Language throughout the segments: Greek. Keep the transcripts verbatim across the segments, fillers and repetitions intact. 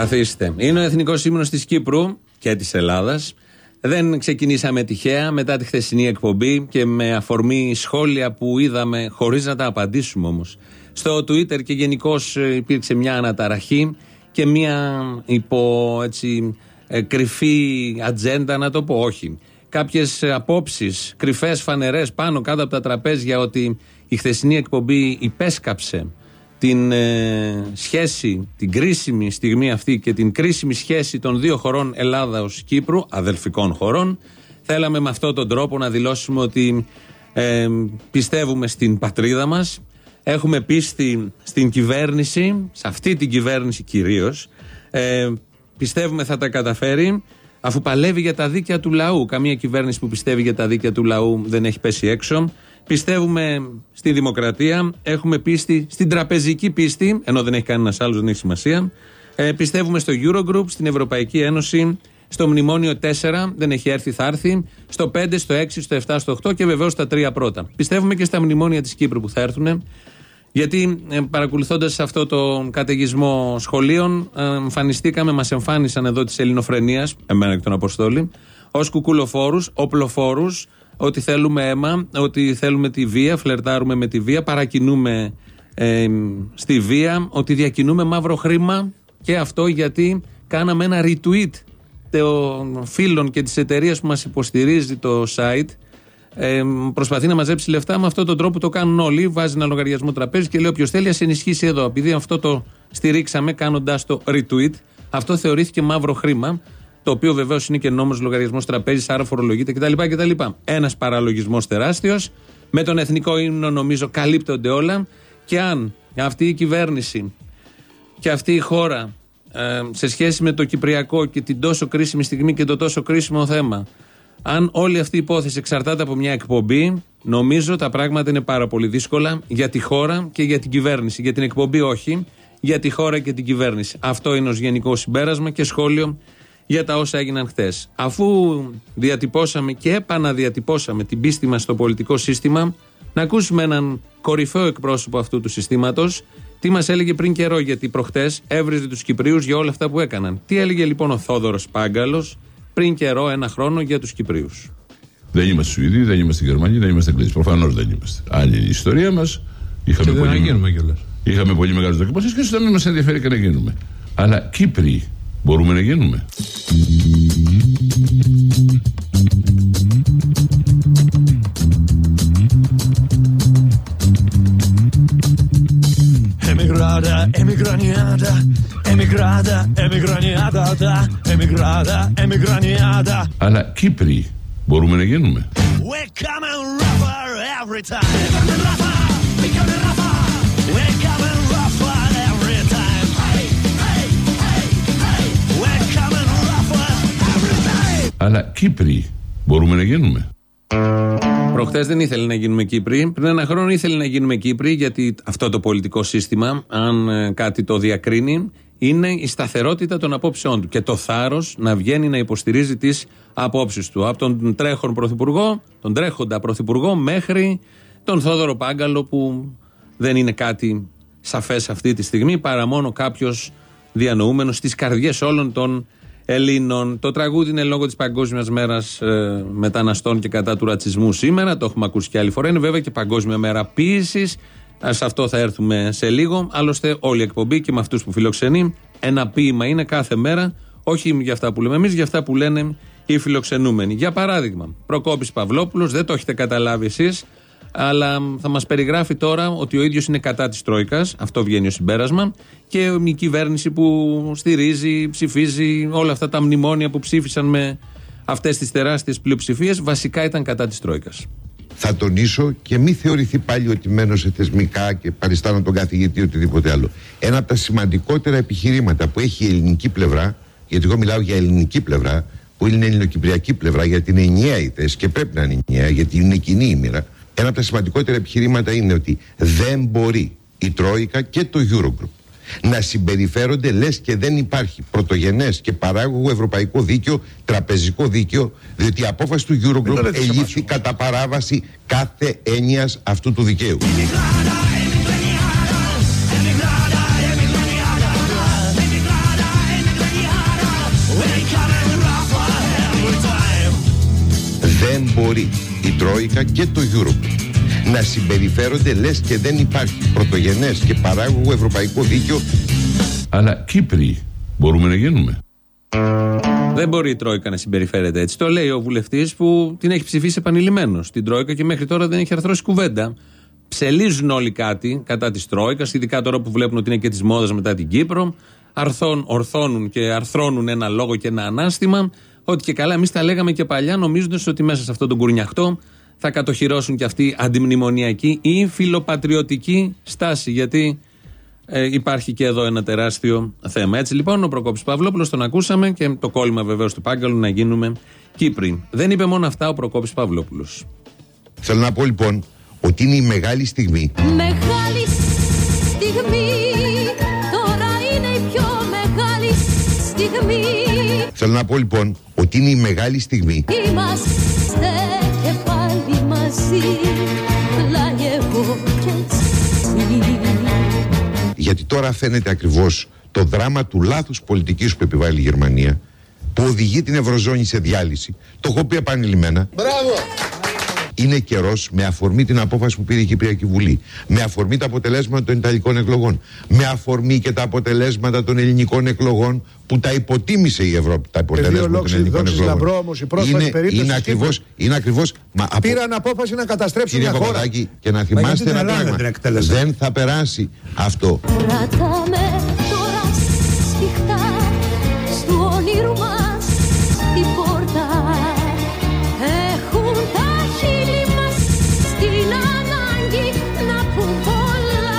Καθίστε. Είναι ο εθνικός ύμνος της Κύπρου και της Ελλάδας. Δεν ξεκινήσαμε τυχαία μετά τη χθεσινή εκπομπή και με αφορμή σχόλια που είδαμε, χωρίς να τα απαντήσουμε όμως, στο Twitter, και γενικώς υπήρξε μια αναταραχή και μια υπό έτσι κρυφή ατζέντα, να το πω, όχι. Κάποιες απόψεις κρυφές, φανερές, πάνω κάτω από τα τραπέζια, ότι η χθεσινή εκπομπή υπέσκαψε την ε, σχέση, την κρίσιμη στιγμή αυτή και την κρίσιμη σχέση των δύο χωρών Ελλάδας-Κύπρου, αδελφικών χωρών. Θέλαμε με αυτόν τον τρόπο να δηλώσουμε ότι ε, πιστεύουμε στην πατρίδα μας, έχουμε πίστη στην κυβέρνηση, σε αυτή την κυβέρνηση κυρίως, ε, πιστεύουμε θα τα καταφέρει, αφού παλεύει για τα δίκαια του λαού. Καμία κυβέρνηση που πιστεύει για τα δίκαια του λαού δεν έχει πέσει έξω. Πιστεύουμε στη δημοκρατία, έχουμε πίστη στην τραπεζική πίστη, ενώ δεν έχει κανένας άλλος, δεν έχει σημασία. Ε, πιστεύουμε στο Eurogroup, στην Ευρωπαϊκή Ένωση, στο Μνημόνιο τέσσερα, δεν έχει έρθει, θα έρθει, στο πέντε, στο έξι, στο επτά, στο οκτώ και βεβαίως στα τρία πρώτα. Πιστεύουμε και στα μνημόνια της Κύπρου που θα έρθουν, γιατί ε, παρακολουθώντας αυτό το καταιγισμό σχολείων, ε, εμφανιστήκαμε, μας εμφάνισαν εδώ της ελληνοφρενίας, εμένα και τον Αποστόλη, ως κουκουλοφόρους, οπλοφόρους, ότι θέλουμε αίμα, ότι θέλουμε τη βία, φλερτάρουμε με τη βία, παρακινούμε ε, στη βία, ότι διακινούμε μαύρο χρήμα, και αυτό γιατί κάναμε ένα retweet των φίλων και της εταιρείας που μας υποστηρίζει το site. Ε, προσπαθεί να μαζέψει λεφτά με αυτόν τον τρόπο, το κάνουν όλοι. Βάζει ένα λογαριασμό τραπέζι και λέει: όποιος θέλει, ας ενισχύσει εδώ. Επειδή αυτό το στηρίξαμε κάνοντας το retweet, αυτό θεωρήθηκε μαύρο χρήμα. Το οποίο βεβαίως είναι και νόμος λογαριασμός τραπέζης, άρα φορολογείται κτλ. κτλ. Ένας παραλογισμός τεράστιος. Με τον εθνικό ύμνο νομίζω καλύπτονται όλα. Και αν αυτή η κυβέρνηση και αυτή η χώρα ε, σε σχέση με το Κυπριακό και την τόσο κρίσιμη στιγμή και το τόσο κρίσιμο θέμα, αν όλη αυτή η υπόθεση εξαρτάται από μια εκπομπή, νομίζω τα πράγματα είναι πάρα πολύ δύσκολα για τη χώρα και για την κυβέρνηση. Για την εκπομπή όχι, για τη χώρα και την κυβέρνηση. Αυτό είναι ως γενικό συμπέρασμα και σχόλιο για τα όσα έγιναν χτες. Αφού διατυπώσαμε και επαναδιατυπώσαμε την πίστη μας στο πολιτικό σύστημα, να ακούσουμε έναν κορυφαίο εκπρόσωπο αυτού του συστήματος, τι μας έλεγε πριν καιρό, γιατί προχτές έβριζε τους Κυπρίους για όλα αυτά που έκαναν. Τι έλεγε λοιπόν ο Θόδωρος Πάγκαλος πριν καιρό, ένα χρόνο, για τους Κυπρίους. Δεν είμαστε Σουηδοί, δεν είμαστε Γερμανοί, δεν είμαστε Αγγλίδες. Προφανώς δεν είμαστε. Άλλη η ιστορία μας. Είχαμε, πολύ, γίνουμε είχαμε πολύ μεγάλες δοκιμασίες και ίσως δεν μας ενδιαφέρει και να γίνουμε. Αλλά Κύπριοι μπορούμε να γίνουμε. Emigrada, emigraniada, emigrada, emigraniada, emigrada, emigraniada. Αλλά Κύπριοι μπορούμε να γίνουμε. We're coming rougher every time. We're coming rougher, we're coming rougher. We're coming rougher every time. Hey, hey, hey, hey. We're coming rougher every time. Αλλά Κύπριοι μπορούμε να γίνουμε. Προχτές δεν ήθελε να γίνουμε Κύπροι. Πριν ένα χρόνο ήθελε να γίνουμε Κύπροι, γιατί αυτό το πολιτικό σύστημα, αν ε, κάτι το διακρίνει, είναι η σταθερότητα των απόψεών του και το θάρρος να βγαίνει να υποστηρίζει τις απόψεις του. Από τον τρέχον πρωθυπουργό, τον τρέχοντα πρωθυπουργό, μέχρι τον Θόδωρο Πάγκαλο, που δεν είναι κάτι σαφές αυτή τη στιγμή, παρά μόνο κάποιος διανοούμενος στις καρδιές όλων των Ελλήνων. Το τραγούδι είναι λόγω της Παγκόσμιας Μέρας ε, Μεταναστών και κατά του ρατσισμού σήμερα. Το έχουμε ακούσει και άλλη φορά. Είναι βέβαια και Παγκόσμια Μέρα Ποίησης. Σε αυτό θα έρθουμε σε λίγο. Άλλωστε, όλη η εκπομπή και με αυτούς που φιλοξενεί, ένα ποίημα είναι κάθε μέρα. Όχι για αυτά που λέμε εμείς, για αυτά που λένε οι φιλοξενούμενοι. Για παράδειγμα, Προκόπης Παυλόπουλος, δεν το έχετε καταλάβει εσείς, αλλά θα μας περιγράφει τώρα ότι ο ίδιος είναι κατά της Τρόικας, αυτό βγαίνει ως συμπέρασμα, και η κυβέρνηση που στηρίζει, ψηφίζει όλα αυτά τα μνημόνια που ψήφισαν με αυτές τις τεράστιες πλειοψηφίες, βασικά ήταν κατά της Τρόικας. Θα τονίσω και μη θεωρηθεί πάλι ότι μένω σε θεσμικά και παριστάνω τον καθηγητή ή οτιδήποτε άλλο. Ένα από τα σημαντικότερα επιχειρήματα που έχει η ελληνική πλευρά, γιατί εγώ μιλάω για ελληνική πλευρά, που είναι η ελληνοκυπριακή πλευρά, γιατί είναι ενιαία η θέση και πρέπει να είναι ενιαία, γιατί είναι κοινή η μοίρα. Ένα από τα σημαντικότερα επιχειρήματα είναι ότι δεν μπορεί η Τρόικα και το Eurogroup να συμπεριφέρονται λες και δεν υπάρχει πρωτογενές και παράγωγο ευρωπαϊκό δίκαιο, τραπεζικό δίκαιο, διότι η απόφαση του Eurogroup ελήφθη κατά παράβαση κάθε έννοιας αυτού του δικαίου. μπορεί η Τρόικα και το Eurogroup να συμπεριφέρονται λες και δεν υπάρχει πρωτογενές και παράγωγο ευρωπαϊκό δίκαιο. Αλλά Κύπροι μπορούμε να γίνουμε. Δεν μπορεί η Τρόικα να συμπεριφέρεται έτσι. Το λέει ο βουλευτής που την έχει ψηφίσει επανειλημμένος την Τρόικα και μέχρι τώρα δεν έχει αρθρώσει κουβέντα. Ψελίζουν όλοι κάτι κατά της Τρόικας, ειδικά τώρα που βλέπουν ότι είναι και της μόδας μετά την Κύπρο. Αρθών, ορθώνουν και αρθρώνουν ένα λόγο και ένα ανάστημα. Ότι και καλά, εμείς τα λέγαμε και παλιά, νομίζοντας ότι μέσα σε αυτόν τον κουρνιαχτό θα κατοχυρώσουν και αυτή αντιμνημονιακή ή φιλοπατριωτική στάση. Γιατί ε, υπάρχει και εδώ ένα τεράστιο θέμα. Έτσι λοιπόν, ο Προκόπης Παυλόπουλος τον ακούσαμε και το κόλλημα βεβαίως του Πάγκαλου να γίνουμε Κύπροι. Δεν είπε μόνο αυτά ο Προκόπης Παυλόπουλος. Θέλω να πω λοιπόν ότι είναι η μεγάλη στιγμή. Μεγάλη στιγμή, τώρα είναι η πιο μεγάλη στιγμή. Θέλω να πω λοιπόν ότι είναι η μεγάλη στιγμή. Είμαστε και πάλι μαζί, πλάι εγώ και εσύ. Γιατί τώρα φαίνεται ακριβώς το δράμα του λάθους πολιτικής που επιβάλλει η Γερμανία, που οδηγεί την Ευρωζώνη σε διάλυση. Το έχω πει επανειλημμένα. Μπράβο! Είναι καιρός, με αφορμή την απόφαση που πήρε η Κυπριακή Βουλή, με αφορμή τα αποτελέσματα των Ιταλικών εκλογών, με αφορμή και τα αποτελέσματα των ελληνικών εκλογών που τα υποτίμησε η Ευρώπη, τα αποτελέσματα των ελληνικών εκλογών. Λαμπρό, όμως, η πρόσφατη είναι, περίπτωση είναι, ακριβώς, είναι ακριβώς. Μα, από, πήραν απόφαση να καταστρέψουν κύριε μια χώρα. Παπαδάκη, και να θυμάστε ένα πράγμα. Δεν θα περάσει αυτό. Κρατάμε τώρα σφιχτά στο όνειρο μας την πόρτα. Έχουν τα χείλη μας στην ανάγκη να πουν πολλά.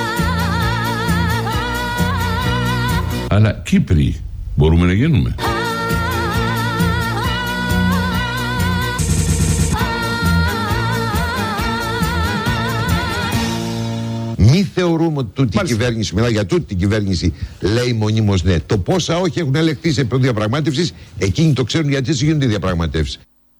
Αλλά Κύπροι μπορούμε να γίνουμε. Μη θεωρούμε ότι τούτη η κυβέρνηση, μιλάω για τούτη την κυβέρνηση, λέει μονίμως ναι. Το πόσα όχι έχουν ελεγχθεί σε επίπεδο διαπραγμάτευσης, εκείνοι το ξέρουν γιατί γίνονται οι διαπραγματεύσεις.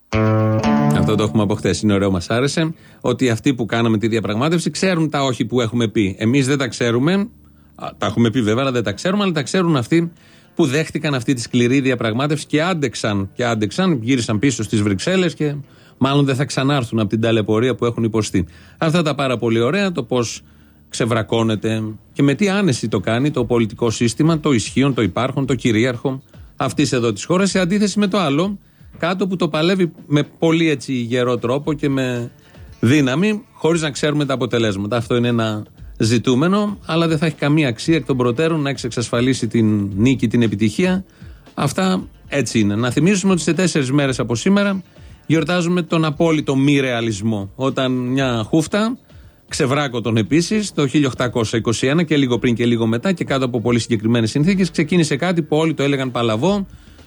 Αυτό το έχουμε από χθες. Είναι ωραίο, μας άρεσε. Ότι αυτοί που κάναμε τη διαπραγμάτευση ξέρουν τα όχι που έχουμε πει. Εμείς δεν τα ξέρουμε. Τα έχουμε πει βέβαια, αλλά δεν τα ξέρουμε. Αλλά τα ξέρουν αυτοί που δέχτηκαν αυτή τη σκληρή διαπραγμάτευση και άντεξαν. Και άντεξαν, γύρισαν πίσω στις Βρυξέλλες και μάλλον δεν θα ξανάρθουν από την ταλαιπωρία που έχουν υποστεί. Αυτά τα πάρα πολύ ωραία. Το πώς ξεβρακώνεται και με τι άνεση το κάνει το πολιτικό σύστημα, το ισχύον, το υπάρχον, το κυρίαρχο αυτής εδώ της χώρας, σε αντίθεση με το άλλο κάτω που το παλεύει με πολύ έτσι γερό τρόπο και με δύναμη, χωρίς να ξέρουμε τα αποτελέσματα. Αυτό είναι ένα ζητούμενο, αλλά δεν θα έχει καμία αξία εκ των προτέρων να έχει εξασφαλίσει την νίκη, την επιτυχία. Αυτά έτσι είναι. Να θυμίσουμε ότι σε τέσσερις μέρες από σήμερα γιορτάζουμε τον απόλυτο μη ρεαλισμό. Όταν μια χούφτα, ξεβράκωτον επίσης, το χίλια οκτακόσια είκοσι ένα και λίγο πριν και λίγο μετά και κάτω από πολύ συγκεκριμένες συνθήκες, ξεκίνησε κάτι που όλοι το έλεγαν παλαβό,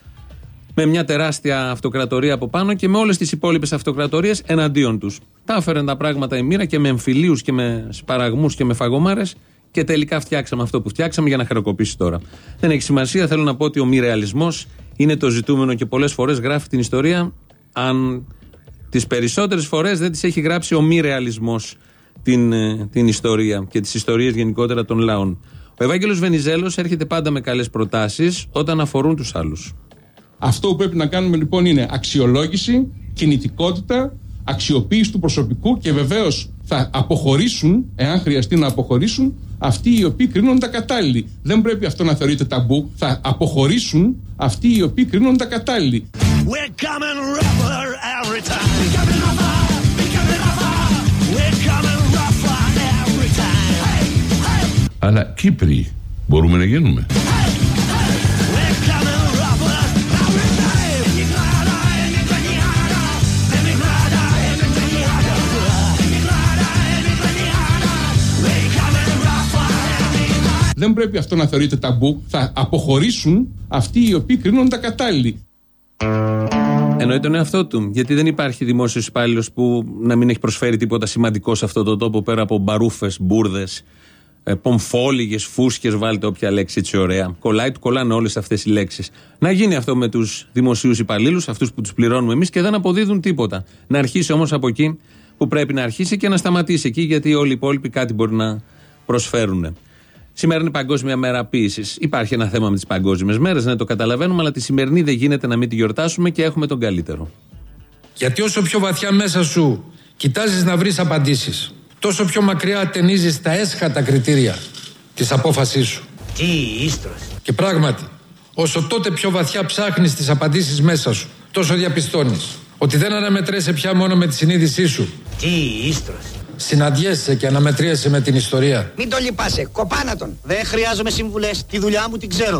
με μια τεράστια αυτοκρατορία από πάνω και με όλες τις υπόλοιπες αυτοκρατορίες εναντίον τους. Τα έφεραν τα πράγματα η μοίρα και με εμφυλίους και με σπαραγμούς και με φαγωμάρες και τελικά φτιάξαμε αυτό που φτιάξαμε για να χρεοκοπήσει τώρα. Δεν έχει σημασία, θέλω να πω ότι ο μη ρεαλισμός είναι το ζητούμενο και πολλές φορές γράφει την ιστορία, αν τις περισσότερες φορές δεν τις έχει γράψει ο μη ρεαλισμός την, την ιστορία και τις ιστορίες γενικότερα των λαών. Ο Ευάγγελος Βενιζέλος έρχεται πάντα με καλές προτάσεις όταν αφορούν τους άλλους. Αυτό που πρέπει να κάνουμε λοιπόν είναι αξιολόγηση, κινητικότητα, αξιοποίηση του προσωπικού και βεβαίως θα αποχωρήσουν, εάν χρειαστεί να αποχωρήσουν, αυτοί οι οποίοι κρίνουν τα κατάλληλοι. Δεν πρέπει αυτό να θεωρείται ταμπού. Θα αποχωρήσουν αυτοί οι οποίοι κρίνουν τα κατάλληλοι. Αλλά Κύπροι μπορούμε να γίνουμε. Δεν πρέπει αυτό να θεωρείται ταμπού. Θα αποχωρήσουν αυτοί οι οποίοι κρίνουν τα κατάλληλοι. Εννοεί τον εαυτό του. Γιατί δεν υπάρχει δημόσιος υπάλληλος που να μην έχει προσφέρει τίποτα σημαντικό σε αυτό το τόπο πέρα από μπαρούφες, μπουρδες, πομφόλιγες, φούσκες, βάλτε όποια λέξη έτσι ωραία. Κολλάει, του κολλάνε όλες αυτές οι λέξεις. Να γίνει αυτό με τους δημοσίους υπαλλήλους, αυτούς που τους πληρώνουμε εμείς και δεν αποδίδουν τίποτα. Να αρχίσει όμως από εκεί που πρέπει να αρχίσει και να σταματήσει εκεί, γιατί όλοι οι υπόλοιποι κάτι μπορεί να προσφέρουν. Σήμερα είναι Παγκόσμια Μέρα Ποίησης. Υπάρχει ένα θέμα με τις παγκόσμιες μέρες, ναι, το καταλαβαίνουμε, αλλά τη σημερινή δεν γίνεται να μην τη γιορτάσουμε και έχουμε τον καλύτερο. Γιατί όσο πιο βαθιά μέσα σου κοιτάζεις να βρεις απαντήσεις, τόσο πιο μακριά ατενίζεις τα έσχατα κριτήρια της απόφασής σου. Τι ίστρος. Και πράγματι, όσο τότε πιο βαθιά ψάχνεις τις απαντήσεις μέσα σου, τόσο διαπιστώνεις ότι δεν αναμετρέσαι πια μόνο με τη συνείδησή σου. Τι ίστρος. Συναντιέσαι και αναμετριέσαι με την ιστορία. Μην το λυπάσαι, κοπάνα τον. Δεν χρειάζομαι συμβουλές, τη δουλειά μου την ξέρω.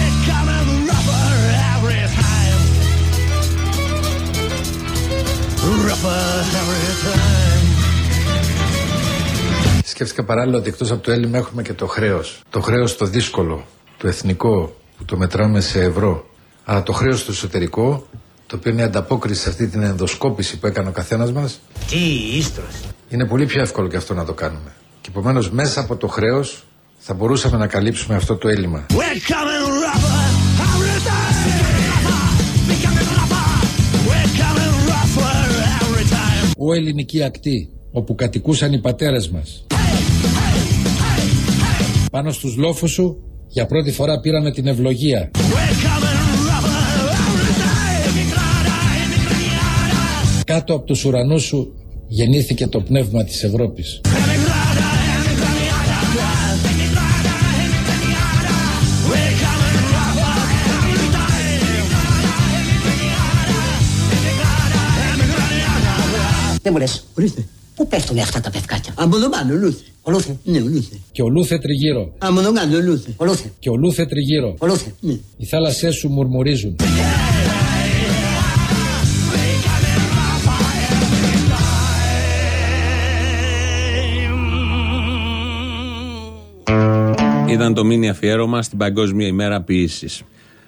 Σκέφτηκα παράλληλα ότι εκτός από το έλλειμμα έχουμε και το χρέος. Το χρέος το δύσκολο, το εθνικό, που το μετράμε σε ευρώ. Αλλά το χρέος το εσωτερικό, το οποίο είναι ανταπόκριση σε αυτή την ενδοσκόπηση που έκανε ο καθένας μας. Τι ίστρος. Είναι πολύ πιο εύκολο και αυτό να το κάνουμε. Και επομένως μέσα από το χρέος θα μπορούσαμε να καλύψουμε αυτό το έλλειμμα. Ο ελληνική ακτή, όπου κατοικούσαν οι πατέρες μας. Πάνω στους λόφους σου για πρώτη φορά πήραμε την ευλογία. Κάτω από τους ουρανούς σου γεννήθηκε το πνεύμα της Ευρώπης. Δεν μου λες, ορίστε. Πού πέφτουνε αυτά τα πευκάκια. Από εδώ πάνω, Λούθε. Ο Λούθε. Ναι, ο Λούθε. Και ο Λούθε τριγύρω. Από εδώ κάτω, Λούθε. Ο Λούθε. Και ο Λούθε τριγύρω. Ο Λούθε. Ναι. Οι θάλασσές σου μουρμουρίζουν. Ήταν το μίνι αφιέρωμα στην Παγκόσμια ημέρα ποίησης.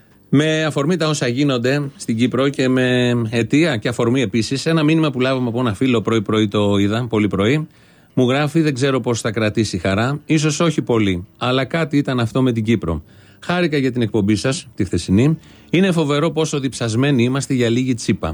Με αφορμή τα όσα γίνονται στην Κύπρο και με αιτία και αφορμή επίσης, ένα μήνυμα που λάβαμε από ένα φίλο πρωί-πρωί, το είδα, πολύ πρωί, μου γράφει: δεν ξέρω πώς θα κρατήσει χαρά, ίσως όχι πολύ, αλλά κάτι ήταν αυτό με την Κύπρο. Χάρηκα για την εκπομπή σας, τη χθεσινή. Είναι φοβερό πόσο διψασμένοι είμαστε για λίγη τσίπα.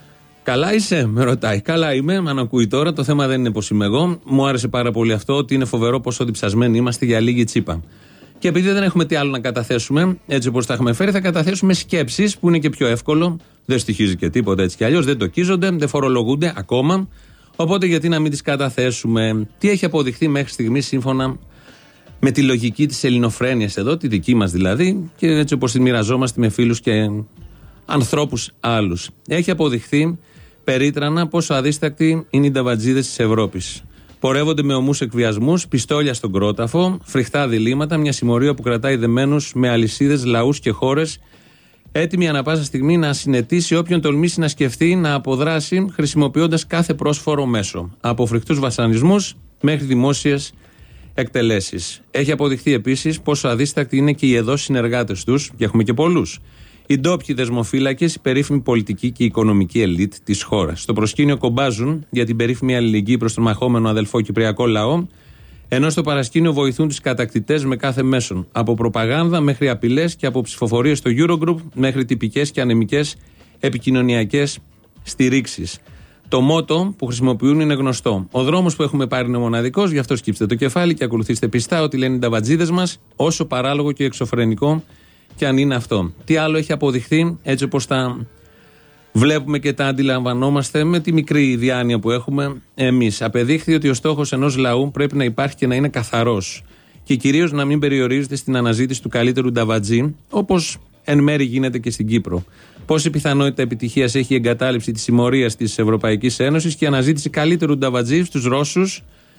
Καλά είσαι, με ρωτάει. Καλά είμαι, αν ακούει τώρα. Το θέμα δεν είναι πως είμαι εγώ. Μου άρεσε πάρα πολύ αυτό, ότι είναι φοβερό πόσο διψασμένοι είμαστε για λίγη τσίπα. Και επειδή δεν έχουμε τι άλλο να καταθέσουμε, έτσι όπως τα έχουμε φέρει, θα καταθέσουμε σκέψεις που είναι και πιο εύκολο. Δεν στοιχίζει και τίποτα έτσι κι αλλιώς, δεν τοκίζονται, δεν φορολογούνται ακόμα. Οπότε γιατί να μην τις καταθέσουμε. Τι έχει αποδειχθεί μέχρι στιγμής σύμφωνα με τη λογική της ελληνοφρένειας εδώ, τη δική μας δηλαδή, και έτσι όπως τη μοιραζόμαστε με φίλους και ανθρώπους άλλους. Έχει αποδειχθεί περίτρανα πόσο αδίστακτοι είναι οι νταβατζίδες της Ευρώπης. Πορεύονται με ομούς εκβιασμούς, πιστόλια στον κρόταφο, φρικτά διλήμματα, μια συμμορία που κρατάει δεμένους με αλυσίδες λαούς και χώρες, έτοιμοι ανά πάσα στιγμή να συνετίσει όποιον τολμήσει να σκεφτεί να αποδράσει χρησιμοποιώντας κάθε πρόσφορο μέσο. Από φρικτούς βασανισμούς μέχρι δημόσιες εκτελέσεις. Έχει αποδειχθεί επίσης πόσο αδίστακτοι είναι και οι εδώ συνεργάτες τους, και έχουμε και πολλούς. Οι ντόπιοι δεσμοφύλακες, η περίφημη πολιτική και η οικονομική ελίτ της χώρας. Στο προσκήνιο κομπάζουν για την περίφημη αλληλεγγύη προς τον μαχόμενο αδελφό κυπριακό λαό, ενώ στο παρασκήνιο βοηθούν τους κατακτητές με κάθε μέσον. Από προπαγάνδα μέχρι απειλές και από ψηφοφορίες στο Eurogroup μέχρι τυπικές και ανεμικές επικοινωνιακές στηρίξεις. Το μότο που χρησιμοποιούν είναι γνωστό. Ο δρόμος που έχουμε πάρει είναι μοναδικός, γι' αυτό σκύψτε το κεφάλι και ακολουθήστε πιστά ό,τι λένε οι νταβατζίδες μας, όσο παράλογο και εξωφρενικό και αν είναι αυτό. Τι άλλο έχει αποδειχθεί, έτσι όπως τα βλέπουμε και τα αντιλαμβανόμαστε με τη μικρή διάνοια που έχουμε εμείς. Απεδείχθη ότι ο στόχος ενός λαού πρέπει να υπάρχει και να είναι καθαρός. Και κυρίως να μην περιορίζεται στην αναζήτηση του καλύτερου νταβατζή, όπως εν μέρει γίνεται και στην Κύπρο. Πόση πιθανότητα επιτυχίας έχει η εγκατάλειψη της συμμορίας της Ευρωπαϊκής Ένωσης και η αναζήτηση καλύτερου νταβατζή στους Ρώσους,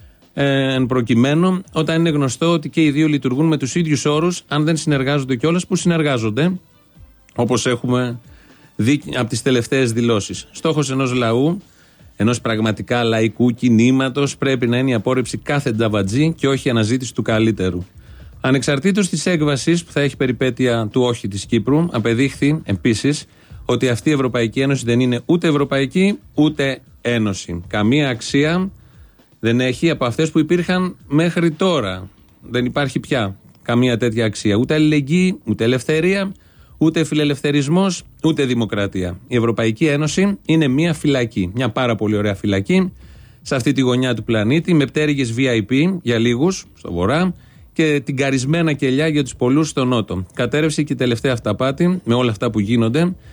ε, εν προκειμένου, όταν είναι γνωστό ότι και οι δύο λειτουργούν με τους ίδιους όρους, αν δεν συνεργάζονται κιόλας, που συνεργάζονται, όπως έχουμε δει από τις τελευταίες δηλώσεις. Στόχος ενός λαού, ενός πραγματικά λαϊκού κινήματος, πρέπει να είναι η απόρριψη κάθε νταβατζή και όχι η αναζήτηση του καλύτερου. Ανεξαρτήτως της έκβασης που θα έχει περιπέτεια του όχι της Κύπρου, απεδείχθη επίσης ότι αυτή η Ευρωπαϊκή Ένωση δεν είναι ούτε Ευρωπαϊκή ούτε Ένωση. Καμία αξία δεν έχει από αυτές που υπήρχαν μέχρι τώρα. Δεν υπάρχει πια καμία τέτοια αξία. Ούτε αλληλεγγύη, ούτε ελευθερία, ούτε φιλελευθερισμός, ούτε δημοκρατία. Η Ευρωπαϊκή Ένωση είναι μια φυλακή. Μια πάρα πολύ ωραία φυλακή σε αυτή τη γωνιά του πλανήτη, με πτέρυγες βι άι πι για λίγους στο βορρά και την καρισμένα κελιά για τους πολλούς στο νότο. Κατέρευσε και η τελευταία αυταπάτη με όλα αυτά που γίνονται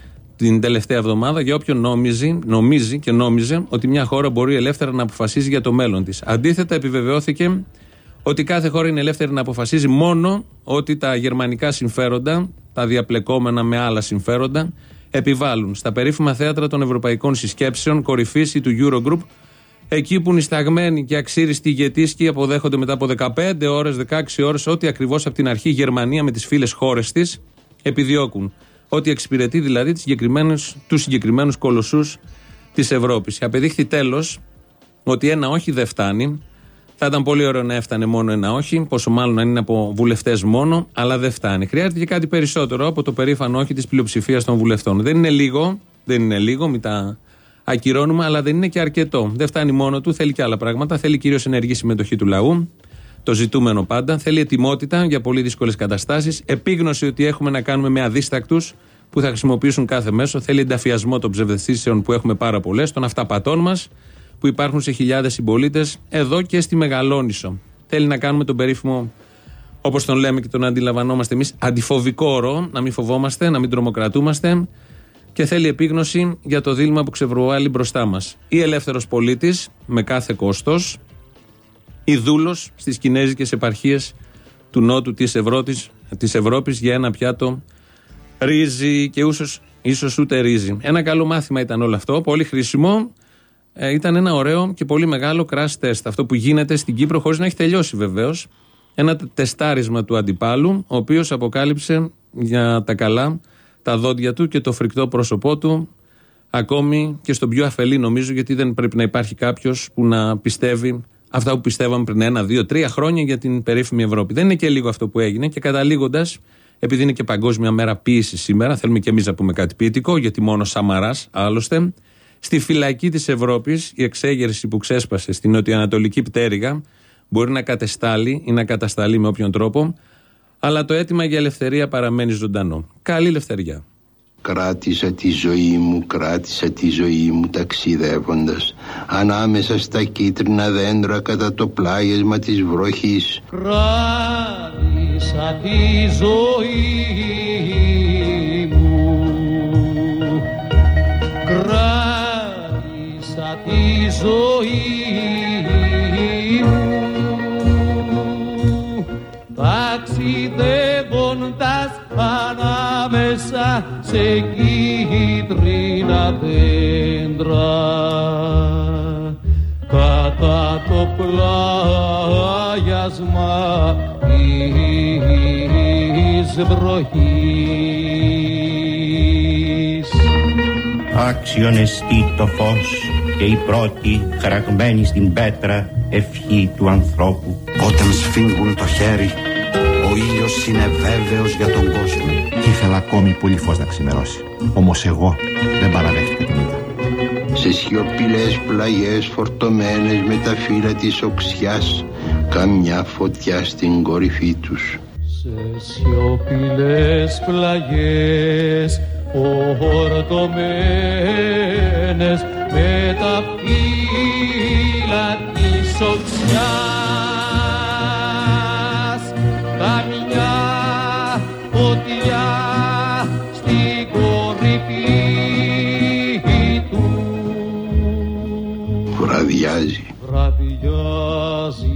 την τελευταία εβδομάδα για όποιον νόμιζε, νομίζει και νόμιζε ότι μια χώρα μπορεί ελεύθερα να αποφασίζει για το μέλλον της. Αντίθετα, επιβεβαιώθηκε ότι κάθε χώρα είναι ελεύθερη να αποφασίζει μόνο ότι τα γερμανικά συμφέροντα, τα διαπλεκόμενα με άλλα συμφέροντα, επιβάλλουν στα περίφημα θέατρα των ευρωπαϊκών συσκέψεων κορυφής ή του Eurogroup, εκεί που νησταγμένοι και αξίριστοι ηγετήσκοι αποδέχονται μετά από δεκαπέντε ώρες, δεκαέξι ώρες, ό,τι ακριβώς από την αρχή η Γερμανία με τις φίλες χώρες της επιδιώκουν. Ό,τι εξυπηρετεί δηλαδή τους συγκεκριμένους κολοσσούς της Ευρώπης. Απεδείχθη τέλος ότι ένα όχι δεν φτάνει. Θα ήταν πολύ ωραίο να έφτανε μόνο ένα όχι, πόσο μάλλον αν είναι από βουλευτές μόνο, αλλά δεν φτάνει. Χρειάζεται και κάτι περισσότερο από το περήφανο όχι της πλειοψηφίας των βουλευτών. Δεν είναι λίγο, δεν είναι λίγο, μην τα ακυρώνουμε, αλλά δεν είναι και αρκετό. Δεν φτάνει μόνο του, θέλει και άλλα πράγματα. Θέλει κυρίως ενεργή συμμετοχή του λαού, το ζητούμενο πάντα. Θέλει ετοιμότητα για πολύ δύσκολες καταστάσεις, επίγνωση ότι έχουμε να κάνουμε με αδίστακτους που θα χρησιμοποιήσουν κάθε μέσο. Θέλει ενταφιασμό των ψευδαισθήσεων που έχουμε πάρα πολλές, των αυταπατών μας που υπάρχουν σε χιλιάδες συμπολίτες εδώ και στη Μεγαλόνισσο. Θέλει να κάνουμε τον περίφημο, όπως τον λέμε και τον αντιλαμβανόμαστε εμείς, αντιφοβικό ορό, να μην φοβόμαστε, να μην τρομοκρατούμαστε, και θέλει επίγνωση για το δίλημμα που ξεβρουβάλλει μπροστά μας. Ή ελεύθερος πολίτης με κάθε κόστος, ή δούλος στις κινέζικες επαρχίες του Νότου της Ευρώπης, της Ευρώπης για ένα πιάτο ρύζι και ίσως, ίσως ούτε ρύζι. Ένα καλό μάθημα ήταν όλο αυτό, πολύ χρήσιμο. Ε, ήταν ένα ωραίο και πολύ μεγάλο crash test. Αυτό που γίνεται στην Κύπρο, χωρίς να έχει τελειώσει βεβαίως. Ένα τεστάρισμα του αντιπάλου, ο οποίος αποκάλυψε για τα καλά τα δόντια του και το φρικτό πρόσωπό του, ακόμη και στον πιο αφελή νομίζω, γιατί δεν πρέπει να υπάρχει κάποιος που να πιστεύει αυτά που πιστεύαμε πριν ένα, δύο, τρία χρόνια για την περίφημη Ευρώπη. Δεν είναι και λίγο αυτό που έγινε. Και καταλήγοντας, επειδή είναι και Παγκόσμια Μέρα Ποίησης σήμερα, θέλουμε και εμείς να πούμε κάτι ποιητικό, γιατί μόνο Σαμαράς άλλωστε. Στη φυλακή της Ευρώπης, η εξέγερση που ξέσπασε στην νοτιοανατολική πτέρυγα μπορεί να κατεστάλει ή να κατασταλεί με όποιον τρόπο, αλλά το αίτημα για ελευθερία παραμένει ζωντανό. Καλή ελευθεριά. Κράτησα τη ζωή μου, κράτησα τη ζωή μου ταξιδεύοντας ανάμεσα στα κίτρινα δέντρα κατά το πλάγισμα της βροχής. Κράτησα τη ζωή μου, κράτησα τη ζωή μου, ταξιδεύοντας ανάμεσα σε κίτρινα δέντρα κατά το πλάγιασμα της βροχής. Άξιον εστί το φως και η πρώτη χαραγμένη στην πέτρα ευχή του ανθρώπου. Όταν σφίγγουν το χέρι, ο ήλιος είναι βέβαιος για τον κόσμο. Ήθελα ακόμη πολύ φως να ξημερώσει, όμως εγώ δεν παραδέχτηκα την είδα. Σε σιωπηλές πλαγιές φορτωμένες με τα φύλλα της οξιάς, καμιά φωτιά στην κορυφή τους. Σε σιωπηλές πλαγιές φορτωμένες με τα φύλλα της οξιάς, καμιά φωτιά στην κορυφή του. Βραδιάζει. Βραδιάζει.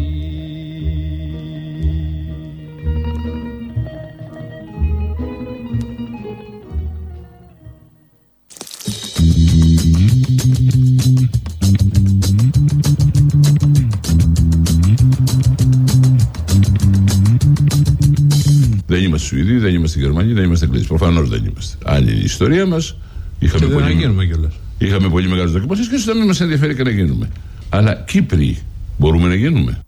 Δεν είμαστε Σουηδοί, δεν είμαστε Γερμανοί, δεν είμαστε Αγγλίες. Προφανώς δεν είμαστε. Άλλη η ιστορία μας. Είχαμε, πολύ... γίνουμε είχαμε πολύ μεγάλες δοκιμασίες και ίσως να μην μας ενδιαφέρει και να γίνουμε. Αλλά Κύπροι μπορούμε να γίνουμε.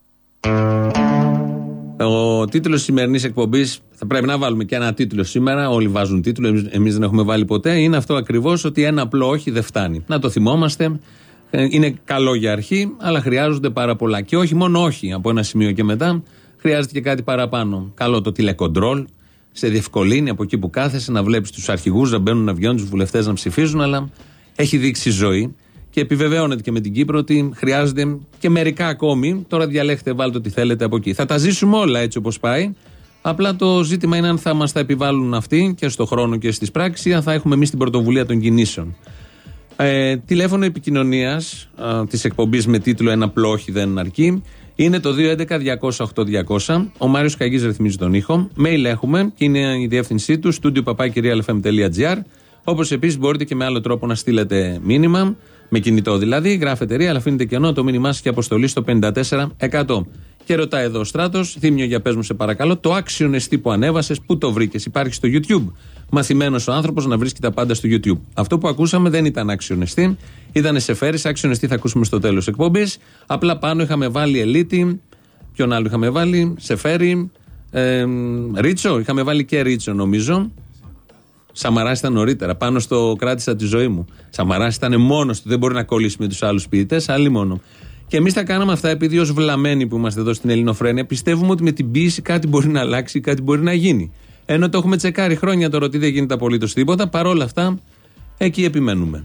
Ο τίτλος της σημερινής εκπομπής, θα πρέπει να βάλουμε και ένα τίτλο σήμερα. Όλοι βάζουν τίτλο, εμείς, εμείς δεν έχουμε βάλει ποτέ. Είναι αυτό ακριβώς, ότι ένα απλό όχι δεν φτάνει. Να το θυμόμαστε. Είναι καλό για αρχή, αλλά χρειάζονται πάρα πολλά. Και όχι μόνο όχι από ένα σημείο και μετά. Χρειάζεται και κάτι παραπάνω. Καλό το τηλεκοντρόλ, σε διευκολύνει από εκεί που κάθεσαι να βλέπεις τους αρχηγούς να μπαίνουν, να βγαίνουν, τους βουλευτές να ψηφίζουν, αλλά έχει δείξει ζωή και επιβεβαιώνεται και με την Κύπρο ότι χρειάζονται και μερικά ακόμη. Τώρα διαλέξτε, βάλτε ό,τι θέλετε από εκεί. Θα τα ζήσουμε όλα έτσι όπως πάει, Απλά το ζήτημα είναι αν θα μας τα επιβάλλουν αυτοί και στο χρόνο και στις πράξεις, ή αν θα έχουμε εμείς την πρωτοβουλία των κινήσεων. Ε, τηλέφωνο επικοινωνίας της εκπομπής με τίτλο «Ένα πλόχι δεν αρκεί» είναι το δύο έντεκα διακόσια οκτώ διακόσια. Ο Μάριος Καγής ρυθμίζει τον ήχο. Mail έχουμε και είναι η διεύθυνσή του studio παπάκι real f m τελεία g r. Όπως επίσης μπορείτε και με άλλο τρόπο να στείλετε μήνυμα, με κινητό δηλαδή. Γράφετε ρία, αλλά αφήνετε κενό το μήνυμά σας και αποστολή στο πενήντα τέσσερα εκατό. Και ρωτάει εδώ ο Στράτος, Θήμιο, για πες μου σε παρακαλώ, το άξιον εστί που ανέβασες, πού το βρήκες? Υπάρχει στο YouTube. Μαθημένος ο άνθρωπος να βρίσκει τα πάντα στο YouTube. Αυτό που ακούσαμε δεν ήταν άξιον εστί, ήταν σε φέρεις. Άξιον εστί θα ακούσουμε στο τέλος εκπομπής. Απλά πάνω είχαμε βάλει Ελίτη, ποιον άλλο είχαμε βάλει, σε φέρει, ε, Ρίτσο, είχαμε βάλει και Ρίτσο νομίζω. Σαμαράς ήταν νωρίτερα, πάνω στο κράτησα τη ζωή μου. Σαμαράς ήταν μόνος του, δεν μπορεί να κολλήσει με τους άλλους ποιητές, άλλοι μόνο. Και εμείς τα κάναμε αυτά επειδή ως βλαμμένοι που είμαστε εδώ στην Ελληνοφρένεια πιστεύουμε ότι με την ποίηση κάτι μπορεί να αλλάξει, κάτι μπορεί να γίνει. Ενώ το έχουμε τσεκάρει χρόνια τώρα ότι δεν γίνεται απολύτως τίποτα, παρόλα αυτά εκεί επιμένουμε.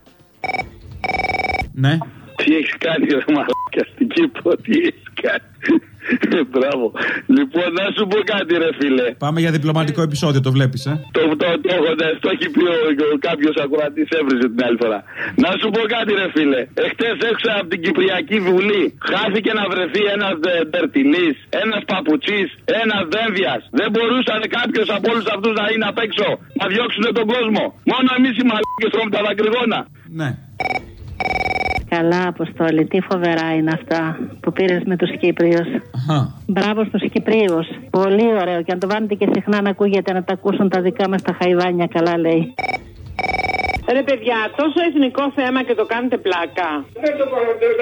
Ναι. Τι έχεις κάνει ρε μαλάκα στην Κύπρο, τι έχεις κάνει? Μπράβο. Λοιπόν, να σου πω κάτι ρε φίλε. Πάμε για διπλωματικό επεισόδιο, το βλέπεις, ε? Το, το, το, το, το έχει πει ο, ο, κάποιος ακροατής, έβριζε την άλλη φορά. Να σου πω κάτι ρε φίλε. Εχθές έξω από την Κυπριακή Βουλή χάθηκε να βρεθεί ένας Μπερτιλής, ένας Παπουτσής, ένας Δένδιας. Δεν μπορούσαν κάποιος από όλους αυτούς να είναι απ' έξω να διώξουν τον κόσμο. Μόνο εμείς οι μαλάκες τρώμε τα δακρυγόνα. Ναι. Καλά, Αποστόλη, τι φοβερά είναι αυτά που πήρες με τους Κύπριους. Αχα. Μπράβο στους Κυπρίους. Πολύ ωραίο. Και αν το βάλετε και συχνά να ακούγεται, να τα ακούσουν τα δικά μας τα χαϊβάνια, καλά λέει. Ρε παιδιά, τόσο εθνικό θέμα και το κάνετε πλάκα. Δεν το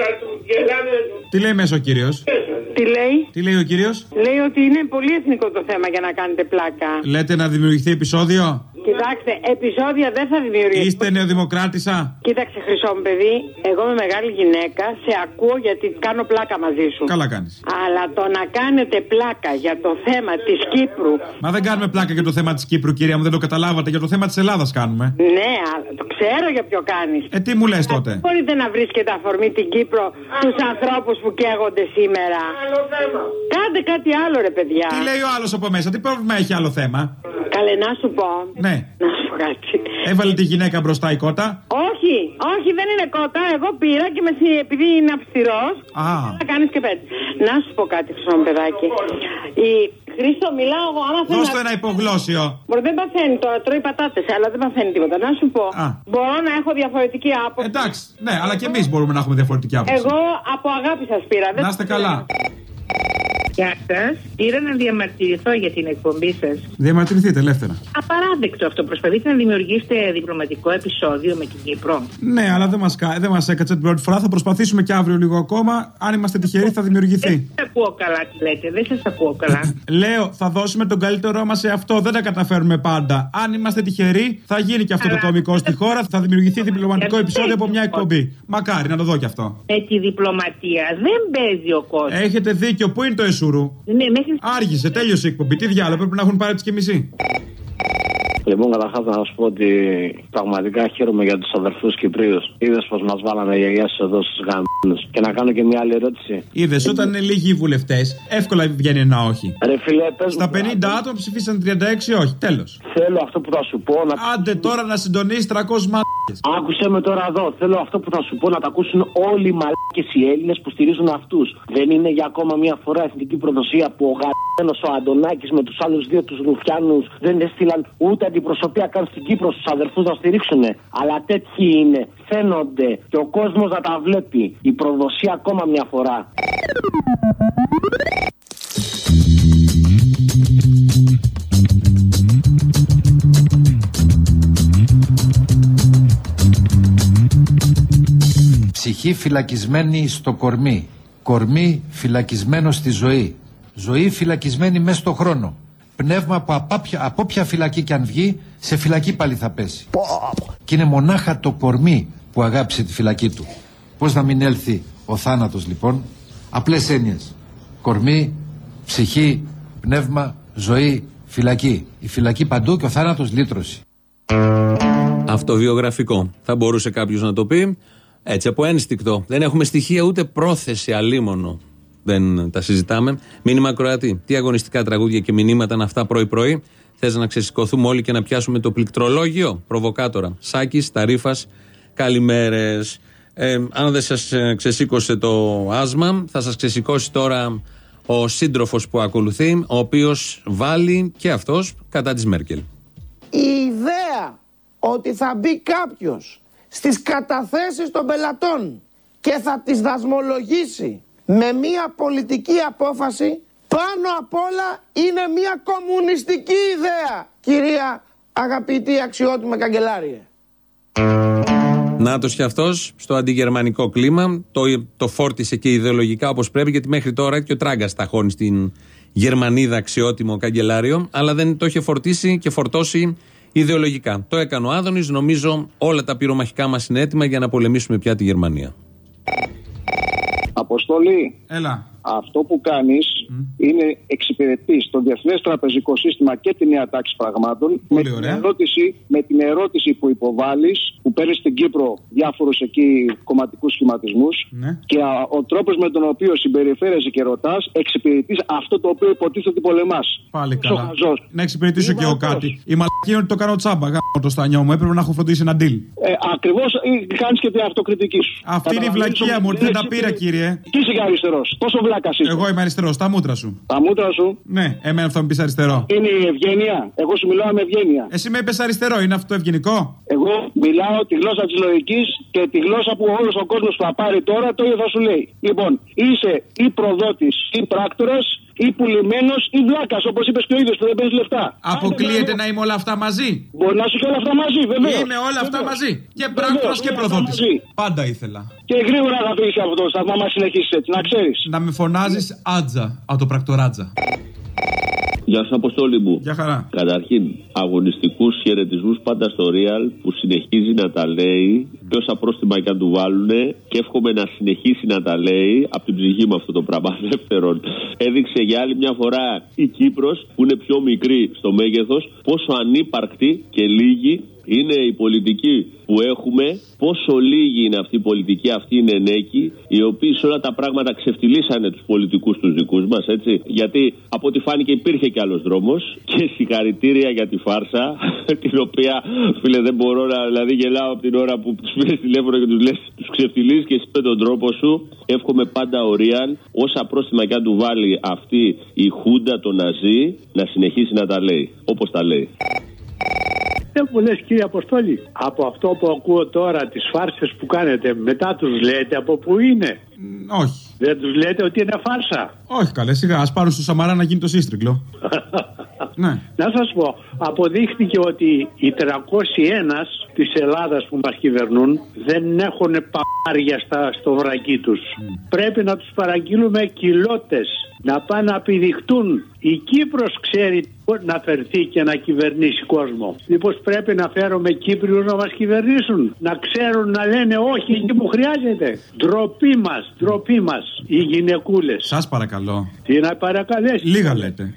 Τι λέει μέσα ο κύριος? Τι λέει? Τι λέει ο κύριος? Λέει ότι είναι πολύ εθνικό το θέμα για να κάνετε πλάκα. Λέτε να δημιουργηθεί επεισόδιο? Κοιτάξτε, επεισόδια δεν θα δημιουργηθεί. Είστε νεοδημοκράτησα? Κοίταξε, χρυσό μου παιδί, εγώ είμαι μεγάλη γυναίκα, σε ακούω γιατί κάνω πλάκα μαζί σου. Καλά κάνεις. Αλλά το να κάνετε πλάκα για το θέμα της Κύπρου. Μα δεν κάνουμε πλάκα για το θέμα της Κύπρου, κυρία μου, δεν το καταλάβατε. Για το θέμα της Ελλάδας κάνουμε. Ναι, το ξέρω για ποιο κάνεις. Ε, τι μου λες τότε? Μπορείτε να βρίσκετε αφορμή την Κύπρο στους ανθρώπους που καίγονται σήμερα. Άλλο θέμα. Κάντε κάτι άλλο, ρε παιδιά. Τι λέει ο άλλος από μέσα, τι πρόβλημα έχει άλλο θέμα? Καλέ, να σου πω. Ναι. Να σου πω κάτι. Έβαλε τη γυναίκα μπροστά η κότα. Όχι, όχι, δεν είναι κότα. Εγώ πήρα και με, επειδή είναι αυστηρός. Α. Θα κάνεις και πέτει. Να σου πω κάτι, χρυσό μου παιδάκι. Η Χρήστο, μιλάω εγώ. Άμα θέλω. Δώσ' το να... ένα υπογλώσσιο. Μπορεί, δεν παθαίνει τώρα, τρώει πατάτες, αλλά δεν παθαίνει τίποτα. Να σου πω. Α. Μπορώ να έχω διαφορετική άποψη. Εντάξει, ναι, αλλά και εμείς μπορούμε να έχουμε διαφορετική άποψη. Εγώ από αγάπη σας πήρα. Να είστε καλά. Γεια σας. Πήρα να διαμαρτυρηθώ για την εκπομπή σας. Διαμαρτυρηθείτε ελεύθερα. Απαράδεκτο αυτό. Προσπαθείτε να δημιουργήσετε διπλωματικό επεισόδιο με την Κύπρο. Ναι, αλλά δεν μας, δεν μας έκατσε την πρώτη φορά. Θα προσπαθήσουμε και αύριο λίγο ακόμα. Αν είμαστε τυχεροί, θα δημιουργηθεί. Δεν σας ακούω καλά, τι λέτε. Δεν σας ακούω καλά. Λέω, θα δώσουμε τον καλύτερό μας σε αυτό. Δεν τα καταφέρουμε πάντα. Αν είμαστε τυχεροί, θα γίνει και αυτό αλλά... το κωμικό στη χώρα. Θα δημιουργηθεί διπλωματικό επεισόδιο από μια εκπομπή. Μακάρι να το δω κι αυτό. Με τη διπλωματία δεν παίζει ο κόσμος. Έχετε δίκιο. Πού είναι το εσουρού? Ναι, μέχρι... Άργησε, τέλειωσε η εκπομπή. Τι διάλογο, πρέπει να έχουν πάρει τις και μισή. Λοιπόν, καταρχάς να σου πω ότι πραγματικά χαίρομαι για τους αδερφούς Κυπρίους. Είδες πως μας βάλανε οι γιαγιάς εδώ στους γαμμένους. Και να κάνω και μια άλλη ερώτηση. Είδες, όταν είναι λίγοι οι βουλευτές, εύκολα βγαίνει ένα όχι. Ρε φίλε, πες στα πενήντα άτομα ψηφίσαν τριάντα έξι όχι. Τέλος. Θέλω αυτό που θα σου πω να. Άντε τώρα να συντονίσεις τριακόσιες μαλάκες. Άκουσε με τώρα εδώ. Θέλω αυτό που θα σου πω να τα ακούσουν όλοι οι μαλάκες οι Έλληνες που στηρίζουν αυτούς. Δεν είναι για ακόμα μια φορά εθνική προδοσία που ο γαμμένος ο Αντωνάκης με τους άλλους δύο τους Ρουφιάνους δεν έστειλαν ούτε αντιπροσωπεία καν στην Κύπρο στους αδερφούς να στηρίξουν. Αλλά τέτοιοι είναι. Φαίνονται και ο κόσμος να τα βλέπει. Η προδοσία ακόμα μια φορά. Ψυχή φυλακισμένη στο κορμί. Κορμί φυλακισμένο στη ζωή. Ζωή φυλακισμένη μέσα στο χρόνο. Πνεύμα που από όποια φυλακή κι αν βγει, σε φυλακή πάλι θα πέσει. Και είναι μονάχα το κορμί που αγάπησε τη φυλακή του. Πώς να μην έλθει ο θάνατος λοιπόν? Απλές έννοιες. Κορμί, ψυχή, πνεύμα, ζωή, φυλακή. Η φυλακή παντού και ο θάνατος λύτρωση. Αυτοβιογραφικό. Θα μπορούσε κάποιος να το πει έτσι από ένστικτο. Δεν έχουμε στοιχεία ούτε πρόθεση αλίμονο. δεν τα συζητάμε. Μήνυμα Κροατή. Τι αγωνιστικά τραγούδια και μηνύματα είναι αυτά πρωί-πρωί. Θες να ξεσηκωθούμε όλοι και να πιάσουμε το πληκτρολόγιο? Προβοκάτορα. Σάκης, Ταρίφας, καλημέρες. Ε, αν δεν σας ξεσήκωσε το άσμα, θα σας ξεσηκώσει τώρα ο σύντροφος που ακολουθεί, ο οποίος βάλει και αυτός κατά της Μέρκελ. Η ιδέα ότι θα μπει κάποιος στις καταθέσεις των πελατών και θα τις δασμολογήσει με μια πολιτική απόφαση, πάνω απ' όλα είναι μια κομμουνιστική ιδέα, κυρία αγαπητή αξιότιμη καγκελάριε. Νάτος και αυτός στο αντιγερμανικό κλίμα, το, το φόρτισε και ιδεολογικά όπως πρέπει, γιατί μέχρι τώρα και ο Τράγκας ταχώνει στην Γερμανίδα αξιότιμο καγκελάριο, αλλά δεν το είχε φορτίσει και φορτώσει ιδεολογικά. Το έκανε ο Άδωνης, νομίζω όλα τα πυρομαχικά μας είναι έτοιμα για να πολεμήσουμε πια τη Γερμανία. Αποστολή. Έλα. Αυτό που κάνεις mm. είναι εξυπηρετείς το διεθνές τραπεζικό σύστημα και τη νέα τάξη πραγμάτων με την, ερώτηση, με την ερώτηση που υποβάλλεις, που παίρνεις στην Κύπρο διάφορους εκεί κομματικούς σχηματισμούς ναι. και α, ο τρόπος με τον οποίο συμπεριφέρεσαι και ρωτάς, εξυπηρετείς αυτό το οποίο υποτίθεται ότι πολεμάς. Πάλι καλά. Να εξυπηρετήσω και εγώ κάτι. Η μαλακή είναι ότι το κάνω τσάμπα. Γάμω το στανιό μου. Έπρεπε να έχω φροντίσει ένα deal. Ε, ακριβώς κάνεις και την αυτοκριτική σου. Αυτή είναι η βλακεία μου, ότι δεν τα πήρα, κύριε. Τι είσαι αριστερός, τόσο βλάκας είσαι. Εγώ είμαι αριστερός, τα μούτρα σου. Τα μούτρα σου. Ναι, εμένα αυτό μου πεις αριστερό. Είναι η ευγένεια. Εγώ σου μιλάω με ευγένεια. Εσύ με είπες αριστερό, είναι αυτό ευγενικό? Εγώ μιλάω τη γλώσσα της λογικής και τη γλώσσα που όλος ο κόσμος θα πάρει τώρα, το ίδιο θα σου λέει. Λοιπόν, είσαι ή προδότης ή πράκτορας ή πουλημένος ή βλάκας, όπως είπες και ο ίδιος που δεν παίρνεις λεφτά. Αποκλείεται να είμαι όλα αυτά μαζί? Μπορεί να είσαι και όλα αυτά μαζί, βέβαια. Είμαι όλα αυτά βεβαίως. Μαζί. Και πράκτορας και προδότης. Πάντα ήθελα. Και γρήγορα θα φύγεις από το σταθμό, άμα συνεχίσεις έτσι, να ξέρεις. Να με φωνάζεις Άτζα, από το πρακτοράτζα. Γεια σας, Αποστόλη μου. Γεια χαρά. Καταρχήν, αγωνιστικούς χαιρετισμούς πάντα στο Real που συνεχίζει να τα λέει και όσα πρόστιμα και αν του βάλουνε, και εύχομαι να συνεχίσει να τα λέει από την ψυχή μου αυτό το πράγμα. Δεύτερον, έδειξε για άλλη μια φορά η Κύπρος, που είναι πιο μικρή στο μέγεθος, πόσο ανύπαρκτη και λίγη είναι η πολιτική που έχουμε, πόσο λίγη είναι αυτή η πολιτική, αυτή είναι ενέκη, οι οποίοι σε όλα τα πράγματα ξεφτυλίσανε τους πολιτικούς τους δικούς μας, έτσι. Γιατί από ό,τι φάνηκε υπήρχε και άλλος δρόμος, και συγχαρητήρια για τη φάρσα, την οποία, φίλε, δεν μπορώ να, δηλαδή γελάω από την ώρα που τους πήρες τηλέφωνο και τους λες, τους ξεφτυλίσεις και εσύ με τον τρόπο σου. Εύχομαι πάντα ο Ρίαν, όσα πρόστιμα κι αν του βάλει αυτή η χούντα, το ναζί, να συνεχίσει να τα λέει, όπως τα λέει. Δεν μου λες, κύριε Αποστόλη, από αυτό που ακούω τώρα, τις φάρσες που κάνετε, μετά τους λέτε από πού είναι? Όχι. Δεν τους λέτε ότι είναι φάρσα? Όχι, καλέ, σιγά, ας πάρουν στο Σαμαρά να γίνει το σύστρικλο. Ναι. Να σας πω, αποδείχθηκε ότι οι τριακόσιοι ένα της Ελλάδας που μας κυβερνούν δεν έχουν παπάρια στα, στο βρακί τους. Mm. Πρέπει να τους παραγγείλουμε κιλότες, να πάνε να πηδηχτούν. Η Κύπρος ξέρει να φερθεί και να κυβερνήσει κόσμο. Λοιπόν, πρέπει να φέρουμε Κύπριους να μας κυβερνήσουν, να ξέρουν να λένε όχι εκεί που χρειάζεται. Ντροπή μας, ντροπή μας, οι γυναικούλες. Σας παρακαλώ. Τι να παρακαλέσει? Λίγα λέτε.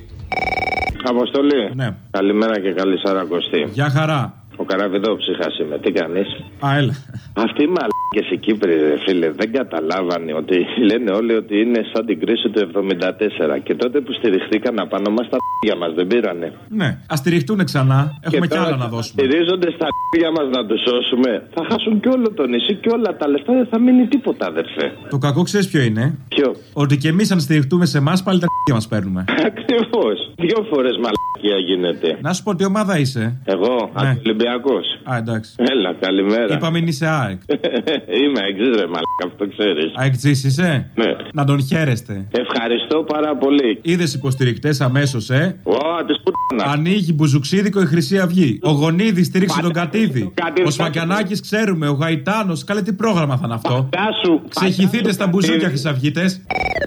Αποστολή. Ναι. Καλημέρα και καλή Σαρακοστή. Γεια χαρά. Ο Καραβιδόψυχας είμαι. Τι κάνεις? Α, έλα. Αυτοί οι μαλάκες οι Κύπροι, ρε φίλε, δεν καταλάβανε ότι λένε όλοι ότι είναι σαν την κρίση του εβδομήντα τέσσερα. Και τότε που στηριχθήκαν απάνω μας, τα για μας δεν πήρανε. Ναι, ας στηριχτούν ξανά. Έχουμε κι άλλα να δώσουμε. Στηρίζονται στα για μας να τους σώσουμε. Θα χάσουν και όλο το νησί και όλα τα λεφτά, δεν θα μείνει τίποτα, αδερφέ. Το κακό ξέρεις ποιο είναι? Ποιο? Ότι κι εμείς αν στηριχτούμε σε εμάς, πάλι τα για μας παίρνουμε. Ακριβώς. Δυο φορές μαλακία γίνεται. Να σου πω τι ομάδα είσαι. Εγώ, ναι. Ολυμπιακός. Α, εντάξει. Έλα, καλημέρα. Είπαμε είναι είσαι ΑΕΚ. Είμαι εξής ρε μαλάκα, αυτό ξέρεις. ΑΕΚΤΖΙΣ είσαι? Ναι. Να τον χαίρεστε. Ευχαριστώ πάρα πολύ. Είδες υποστηρικτές αμέσως, ε. Ω, της πουτάνα. Ανοίγει μπουζουξίδικο η Χρυσή Αυγή. Ο Γονίδης στήριξε τον Κατίδη. Ο Σφακιανάκης ξέρουμε. Ο Γαϊτάνος. Καλέ, τι πρόγραμμα θα είναι αυτό. Ξεχυθείτε στα μπουζούκια, χρυσαυγίτες.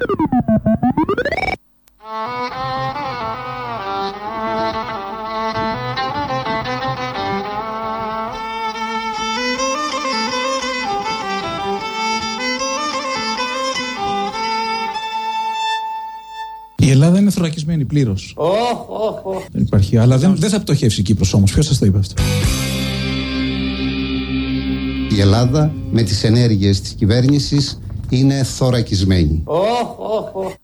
Η Ελλάδα είναι θωρακισμένη πλήρως. Oh, oh, oh. Δεν υπάρχει. Αλλά δεν, δεν θα πτωχεύσει η Κύπρος όμως. Ποιος σας το είπε αυτό? Η Ελλάδα με τις ενέργειες της κυβέρνησης είναι θωρακισμένη. Oh, oh, oh.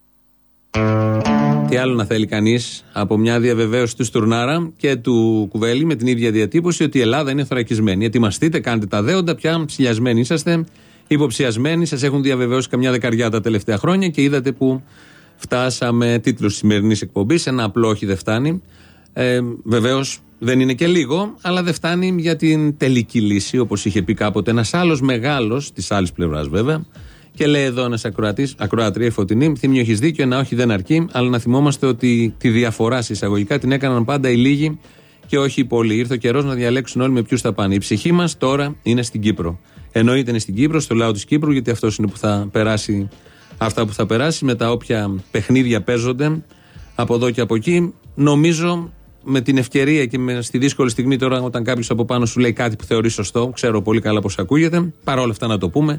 Τι άλλο να θέλει κανείς από μια διαβεβαίωση του Στουρνάρα και του Κουβέλη με την ίδια διατύπωση ότι η Ελλάδα είναι θωρακισμένη. Ετοιμαστείτε, κάντε τα δέοντα, πια ψηλιασμένοι είσαστε, υποψιασμένοι, σας έχουν διαβεβαιώσει καμιά δεκαριά τα τελευταία χρόνια και είδατε που φτάσαμε. Τίτλος της σημερινής εκπομπής, ένα απλό όχι δεν φτάνει. Ε, βεβαίως δεν είναι και λίγο, αλλά δεν φτάνει για την τελική λύση, όπως είχε πει κάποτε ένας άλλος μεγάλος, της άλλης πλευράς βέβαια. Και λέει εδώ ένας ακροατής, ακροάτρια η Φωτεινή, Θήμιο, έχεις δίκιο, ένα όχι δεν αρκεί, αλλά να θυμόμαστε ότι τη διαφορά σε εισαγωγικά την έκαναν πάντα οι λίγοι και όχι οι πολλοί. Ήρθε ο καιρός να διαλέξουν όλοι με ποιους θα πάνε. Η ψυχή μας τώρα είναι στην Κύπρο. Εννοείται είναι στην Κύπρο, στο λαό της Κύπρου, γιατί αυτό είναι που θα περάσει, αυτά που θα περάσει με τα όποια παιχνίδια παίζονται από εδώ και από εκεί. Νομίζω με την ευκαιρία και με, στη δύσκολη στιγμή τώρα, όταν κάποιος από πάνω σου λέει κάτι που θεωρεί σωστό, ξέρω πολύ καλά πώς ακούγεται, παρόλα αυτά να το πούμε.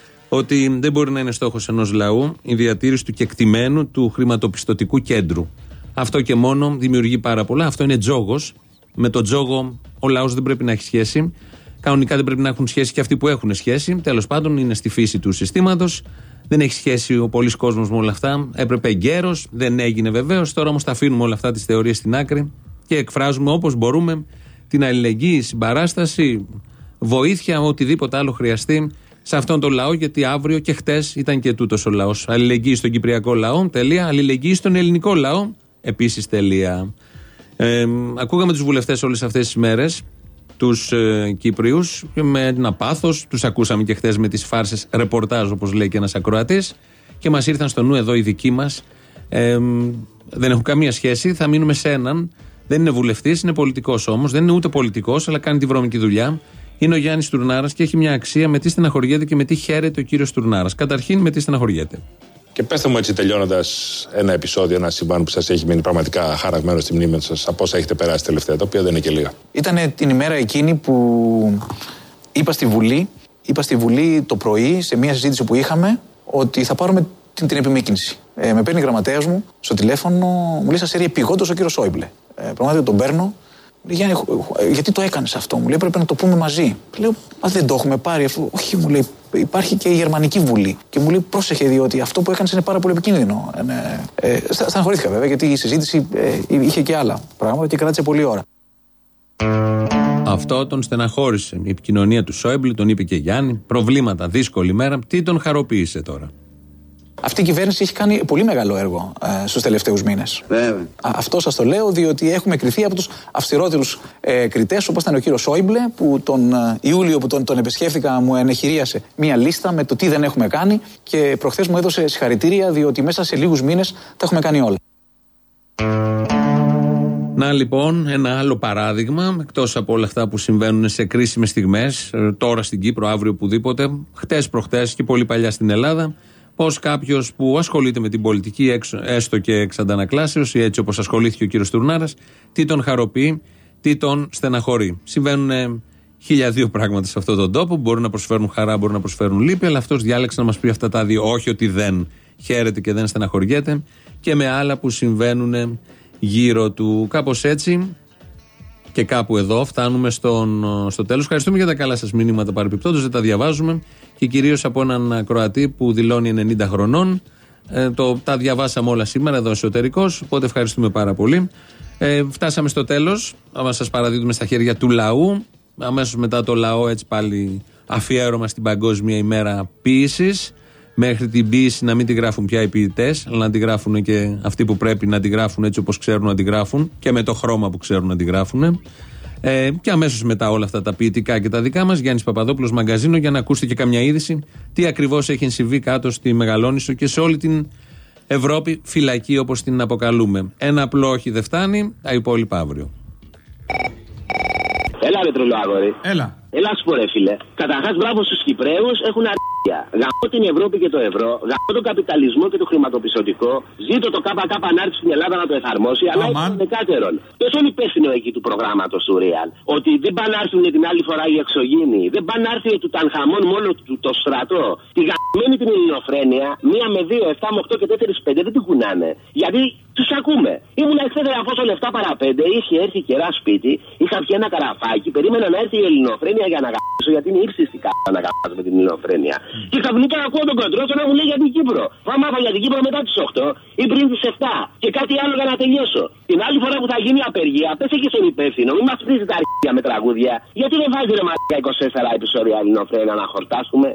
Ότι δεν μπορεί να είναι στόχος ενός λαού η διατήρηση του κεκτημένου του χρηματοπιστωτικού κέντρου. Αυτό και μόνο δημιουργεί πάρα πολλά. Αυτό είναι τζόγος. Με τον τζόγο ο λαός δεν πρέπει να έχει σχέση. Κανονικά δεν πρέπει να έχουν σχέση και αυτοί που έχουν σχέση. Τέλος πάντων, είναι στη φύση του συστήματος. Δεν έχει σχέση ο πολλής κόσμος με όλα αυτά. Έπρεπε εγκαίρος, δεν έγινε βεβαίως. Τώρα όμως τα αφήνουμε όλα αυτά τις θεωρίες στην άκρη και εκφράζουμε όπως μπορούμε την αλληλεγγύη, συμπαράσταση, βοήθεια, οτιδήποτε άλλο χρειαστεί σε αυτόν τον λαό, γιατί αύριο και χτες ήταν και τούτος ο λαός. Αλληλεγγύη στον κυπριακό λαό, τελεία. Αλληλεγγύη στον ελληνικό λαό, επίσης, τελεία. Ε, ακούγαμε τους βουλευτές όλες αυτές τις μέρες, τους ε, Κύπριους, με ένα πάθος. Τους ακούσαμε και χτες με τις φάρσες ρεπορτάζ, όπως λέει και ένας ακροατής, και μας ήρθαν στο νου εδώ οι δικοί μας. Ε, δεν έχουν καμία σχέση, θα μείνουμε σε έναν. Δεν είναι βουλευτής, είναι πολιτικός όμως. Δεν είναι ούτε πολιτικός, αλλά κάνει τη βρώμικη δουλειά. Είναι ο Γιάννης Στουρνάρας και έχει μια αξία με τι στεναχωριέται και με τι χαίρεται ο κύριος Στουρνάρας. Καταρχήν, με τι στεναχωριέται. Και πέστε μου έτσι, τελειώνοντας, ένα επεισόδιο, ένα συμβάν που σας έχει μείνει πραγματικά χαραγμένο στη μνήμη σας από όσα έχετε περάσει τελευταία, τα οποία δεν είναι και λίγα. Ήταν την ημέρα εκείνη που είπα στη Βουλή, είπα στη Βουλή το πρωί, σε μια συζήτηση που είχαμε, ότι θα πάρουμε την, την επιμήκυνση. Ε, με παίρνει η γραμματέας μου στο τηλέφωνο, μου λέει: σας έρει επιγόντως ο κύριος Σόιμπλε. Ε, πραγματικά τον παίρνω. Λέει: Γιάννη, γιατί το έκανες αυτό? Μου λέει: πρέπει να το πούμε μαζί. Λέω: μα δεν το έχουμε πάρει αφού. Όχι, μου λέει: υπάρχει και η Γερμανική Βουλή. Και μου λέει: πρόσεχε, διότι αυτό που έκανες είναι πάρα πολύ επικίνδυνο. Ε, ε, στεναχωρήθηκα βέβαια, γιατί η συζήτηση ε, είχε και άλλα πράγματα και κράτησε πολλή ώρα. Αυτό τον στεναχώρησε. Η επικοινωνία του Σόιμπλε, τον είπε και Γιάννη. Προβλήματα, δύσκολη μέρα. Τι τον χαροποίησε τώρα? Αυτή η κυβέρνηση έχει κάνει πολύ μεγάλο έργο ε, στους τελευταίους μήνες. Βέβαια. Αυτό σας το λέω διότι έχουμε κριθεί από τους αυστηρότερους ε, κριτές, όπως ήταν ο κύριος Σόιμπλε, που τον ε, Ιούλιο που τον, τον επισκέφθηκα μου ενεχειρίασε μία λίστα με το τι δεν έχουμε κάνει και προχθές μου έδωσε συγχαρητήρια διότι μέσα σε λίγους μήνες τα έχουμε κάνει όλα. Να λοιπόν ένα άλλο παράδειγμα, εκτός από όλα αυτά που συμβαίνουν σε κρίσιμες στιγμές, τώρα στην Κύπρο, αύριο οπουδήποτε, χτες προχτές και πολύ παλιά στην Ελλάδα. Πώς κάποιος που ασχολείται με την πολιτική, έστω και εξ αντανακλάσεως ή έτσι όπως ασχολήθηκε ο κύριος Στουρνάρας, τι τον χαροποιεί, τι τον στεναχωρεί. Συμβαίνουν χίλια δύο πράγματα σε αυτόν τον τόπο που μπορούν να προσφέρουν χαρά, μπορούν να προσφέρουν λύπη, αλλά αυτός διάλεξε να μας πει αυτά τα δύο. Όχι ότι δεν χαίρεται και δεν στεναχωριέται, και με άλλα που συμβαίνουν γύρω του. Κάπως έτσι. Και κάπου εδώ φτάνουμε στον, στο τέλος. Ευχαριστούμε για τα καλά σας μηνύματα παρεπιπτόντως, δεν τα διαβάζουμε και κυρίως από έναν Κροατή που δηλώνει ενενήντα χρονών. Ε, το, τα διαβάσαμε όλα σήμερα εδώ εσωτερικώς, οπότε ευχαριστούμε πάρα πολύ. Ε, φτάσαμε στο τέλος, άμα σας παραδίδουμε στα χέρια του λαού. Αμέσως μετά το λαό, έτσι πάλι αφιέρωμα στην Παγκόσμια ημέρα ποίησης. Μέχρι την ποίηση να μην τη γράφουν πια οι ποιητές, αλλά να τη γράφουν και αυτοί που πρέπει να τη γράφουν έτσι όπως ξέρουν να τη γράφουν και με το χρώμα που ξέρουν να τη γράφουν. Ε, και αμέσως μετά όλα αυτά τα ποιητικά και τα δικά μας, Γιάννης Παπαδόπουλος Μαγκαζίνο, για να ακούσετε και καμιά είδηση τι ακριβώς έχει συμβεί κάτω στη Μεγαλόνισσο και σε όλη την Ευρώπη, φυλακή όπως την αποκαλούμε. Ένα απλό όχι δεν φτάνει, τα υπόλοιπα αύριο. Έλα ρε τρελό αγόρι. Έλα. Έλα σου πω ρε φίλε. Καταρχάς μπράβο στους Κυπραίους, έχουν αρκετά. Γαμώ την Ευρώπη και το ευρώ, γαμώ τον καπιταλισμό και το χρηματοπιστωτικό. Ζήτω το ΚΚ να έρθει στην Ελλάδα να το εφαρμόσει, αλλά είναι δεκάτερον. Ποιος είναι υπεύθυνο εκεί του προγράμματος του Real? Ότι δεν πάνε να έρθουν την άλλη φορά οι εξωγήινοι, δεν πάνε να έρθει του Τανχαμών μόνο του το στρατό. Τη γαμμένη την ελληνοφρένεια, μία με δύο, εφτά με οκτώ και τέσσερα πέντε δεν την κουνάνε. Γιατί τους ακούμε. Ήμουν εχθές από όσο λεφτά παραπέντε, είχε έρθει καιρά σπίτι, είχα πιει ένα καραφάκι, περίμενα να έρθει η ελληνοφρένεια ελληνοφρένεια για να γαμίσω, γιατί είναι ύψιστη κάπου να γαμάσω με την ελληνοφρένεια. Mm. Και ξαφνικά ακούω τον Κοντρόσο να μου λέει για την Κύπρο. Θα μάθω για την Κύπρο μετά τις οκτώ ή πριν τις επτά. Και κάτι άλλο για να τελειώσω. Την άλλη φορά που θα γίνει απεργία, πες εκεί στον υπεύθυνο, μην μας πρίζει τα αρχεία με τραγούδια. Γιατί δεν βάζει ρε μαλάκα είκοσι τέσσερα επεισόδια ελληνοφρένεια να χορτάσουμε.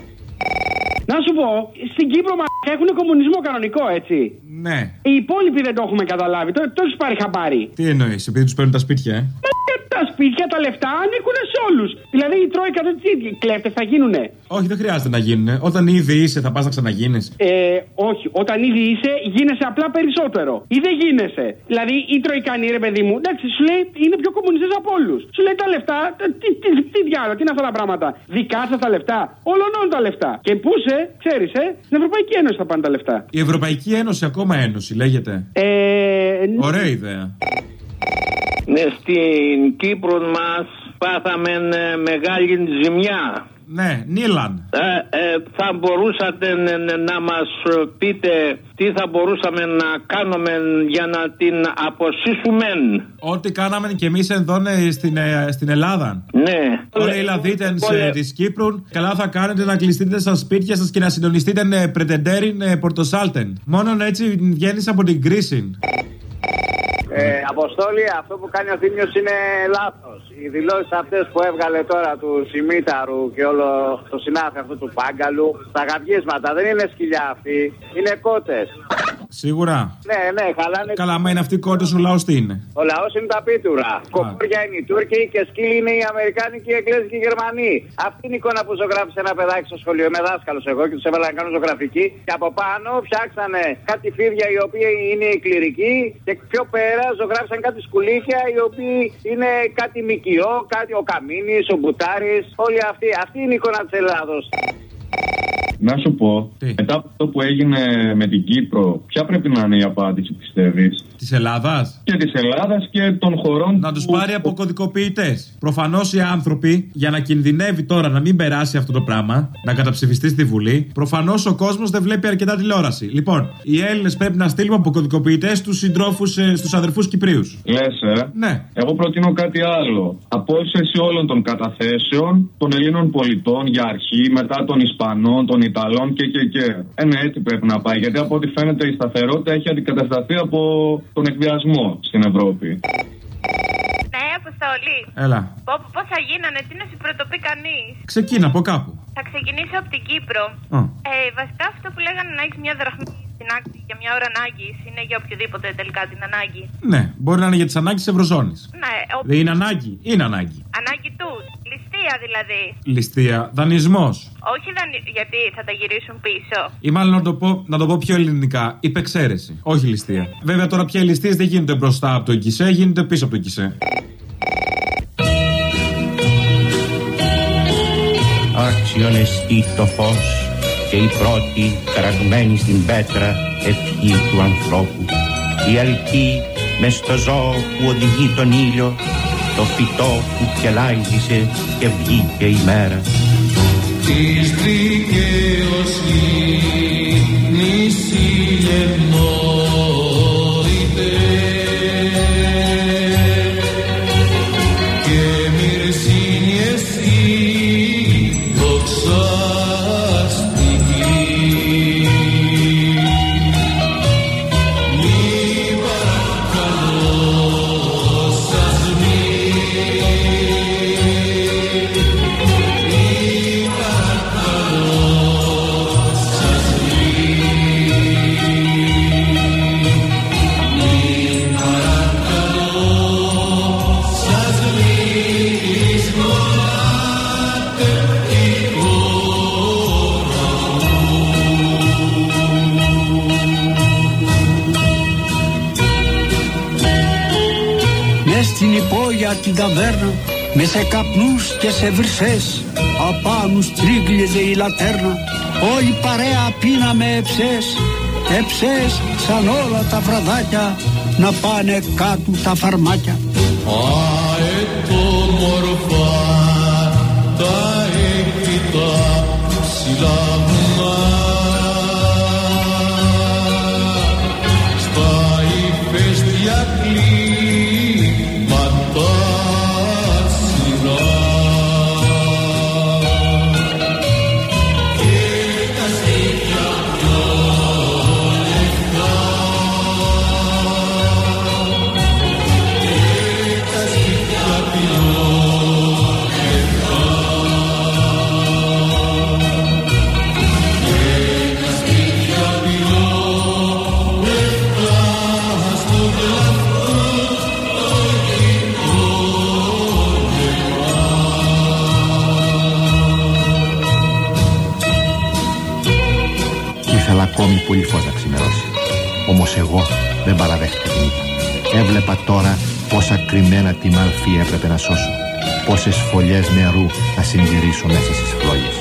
Να σου πω, στην Κύπρο μα έχουν κομμουνισμό κανονικό, έτσι. Ναι. Οι υπόλοιποι δεν το έχουμε καταλάβει. Τώρα το έχει πάρει χαμπάρι. Τι εννοείς, επειδή τους παίρνουν τα σπίτια, ε. Τα σπίτια, τα λεφτά ανήκουν σε όλους. Δηλαδή η Τρόικα δεν τι κλέφτες θα γίνουνε. Όχι, δεν χρειάζεται να γίνουνε. Όταν ήδη είσαι, θα πας να ξαναγίνεις. Ε, όχι. Όταν ήδη είσαι, γίνεσαι απλά περισσότερο. Ή δεν γίνεσαι. Δηλαδή η Τροϊκανή, ρε παιδί μου, εντάξει, σου λέει είναι πιο κομμουνιστές από όλους. Σου λέει τα λεφτά, τι, τι, τι διάλογο, τι είναι αυτά τα πράγματα. Δικά σας τα λεφτά, όλων τα λεφτά. Και πού σε, ξέρεις, ε, στην Ευρωπαϊκή Ένωση θα πάνε τα λεφτά. Η Ευρωπαϊκή Ένωση, ακόμα ένωση, λέγεται. Ε, Ωραία ιδέα. Ναι, στην Κύπρο μας πάθαμε μεγάλη ζημιά. Ναι, Νίλαν. Ε, ε, θα μπορούσατε να μας πείτε τι θα μπορούσαμε να κάνουμε για να την αποσύσουμε. Ό,τι κάναμε και εμείς εδώ στην, στην Ελλάδα. Ναι. Όλοι οι Ελλαδίτες της Κύπρου, καλά θα κάνετε να κλειστείτε στα σπίτια σας και να συντονιστείτε πρετεντέριν πορτοσάλτεν. Μόνο έτσι βγαίνεις από την κρίση. Ε, Αποστόλη, αυτό που κάνει ο Θήμιος είναι λάθος. Οι δηλώσεις αυτές που έβγαλε τώρα του Σιμίταρου και όλο το συνάφι αυτού του Πάγκαλου, τα γαβγίσματα δεν είναι σκυλιά αυτοί, είναι κότες. Σίγουρα. Ναι, ναι, χαλάνε. Καλά, μα είναι αυτοί οι κότες, ο λαός τι είναι. Ο λαός είναι τα πίτουρα. Κοκόρια είναι οι Τούρκοι και σκύλοι είναι οι Αμερικάνοι και οι Εγγλέζοι και οι Γερμανοί. Αυτή είναι η εικόνα που ζωγράφησε ένα παιδάκι στο σχολείο. Είμαι δάσκαλος εγώ και τους έβαλα να κάνουν ζωγραφική. Και από πάνω φτιάξανε κάτι φίδια οι οποίοι είναι οι κληρικοί και πιο πέρα ζωγράφησαν κάτι σκουλίκια οι οποίοι είναι κάτι μικιό, κάτι ο Καμίνης, ο Μπουτάρης. Όλοι αυτοί. Αυτή είναι η εικόνα της Ελλάδος. Να σου πω, τι? Μετά από αυτό που έγινε με την Κύπρο, ποια πρέπει να είναι η απάντηση, πιστεύεις? Της Ελλάδας? Και της Ελλάδας και των χωρών. Να τους που... πάρει από κωδικοποιητές. Προφανώς οι άνθρωποι, για να κινδυνεύει τώρα να μην περάσει αυτό το πράγμα, να καταψηφιστεί στη Βουλή, προφανώς ο κόσμος δεν βλέπει αρκετά τηλεόραση. Λοιπόν, οι Έλληνες πρέπει να στείλουμε από κωδικοποιητές στους συντρόφους, ε, στους αδερφούς Κυπρίους. Λες, ε? Ναι. Εγώ προτείνω κάτι άλλο. Απόσυρση όλων των καταθέσεων των Ελλήνων πολιτών για αρχή, μετά των Ισπανών, των Ιταλών και και και. Ε, ναι, έτσι πρέπει να πάει. Γιατί από ό,τι φαίνεται η σταθερότητα έχει αντικατασταθεί από τον εκβιασμό στην Ευρώπη. Ναι, Αποστολή. Έλα. Πώς θα γίνανε, τι να σου πρωτοπεί κανείς. Ξεκίνα από κάπου. Θα ξεκινήσω από την Κύπρο. Oh. Ε, βασικά αυτό που λέγανε να έχεις μια δραχμή στην άκρη για μια ώρα ανάγκης είναι για οποιοδήποτε τελικά την ανάγκη. Ναι, μπορεί να είναι για τις ανάγκες της Ευρωζώνης. Ναι, ο... Δεν είναι ανάγκη, είναι ανάγκη. Ανάγκη τους. Ληστεία δηλαδή. Ληστεία, δανεισμός. Όχι δανει... γιατί θα τα γυρίσουν πίσω. Ή μάλλον να το πω, να το πω πιο ελληνικά, υπεξαίρεση. Όχι ληστεία. Βέβαια τώρα πια οι ληστείες δεν γίνονται μπροστά από το κισέ, γίνονται πίσω από το κισέ. Αξιονεστεί το φως και η πρώτη καραγμένη στην πέτρα ευχή του ανθρώπου. Η αλκή μες στο ζώο που οδηγεί τον ήλιο, το φυτό που κελάιζησε και βγήκε η μέρα. Της δικαιοσύνης ηλεμνόητε και μυρσίνη εσύ δοξαστική. Μη παρακαλώ σας μη, μη παρακαλώ σας μη, μη παρακαλώ σας μη εις μονάτε η χώρα μες στην υπόγεια την ταβέρνα, με σε καπνούς και σε βρυσές, απάνω στρίγκλιζε η λατέρνα, όλη παρέα πίναμε εψές, εψές σαν όλα τα βραδάκια, να πάνε κάτω τα φαρμάκια. αετόμορφα τα έκρητα ψηλά στα ηφαίστεια κλίματα σειρά. Ήθελα ακόμη πολύ φως να ξημερώσει. Όμως εγώ δεν παραδέχτηκα την ήττα. Έβλεπα τώρα πόσα κρυμμένα τη μαλφή έπρεπε να σώσω. Πόσες φωλιές νερού να συντηρήσω μέσα στις φλόγες.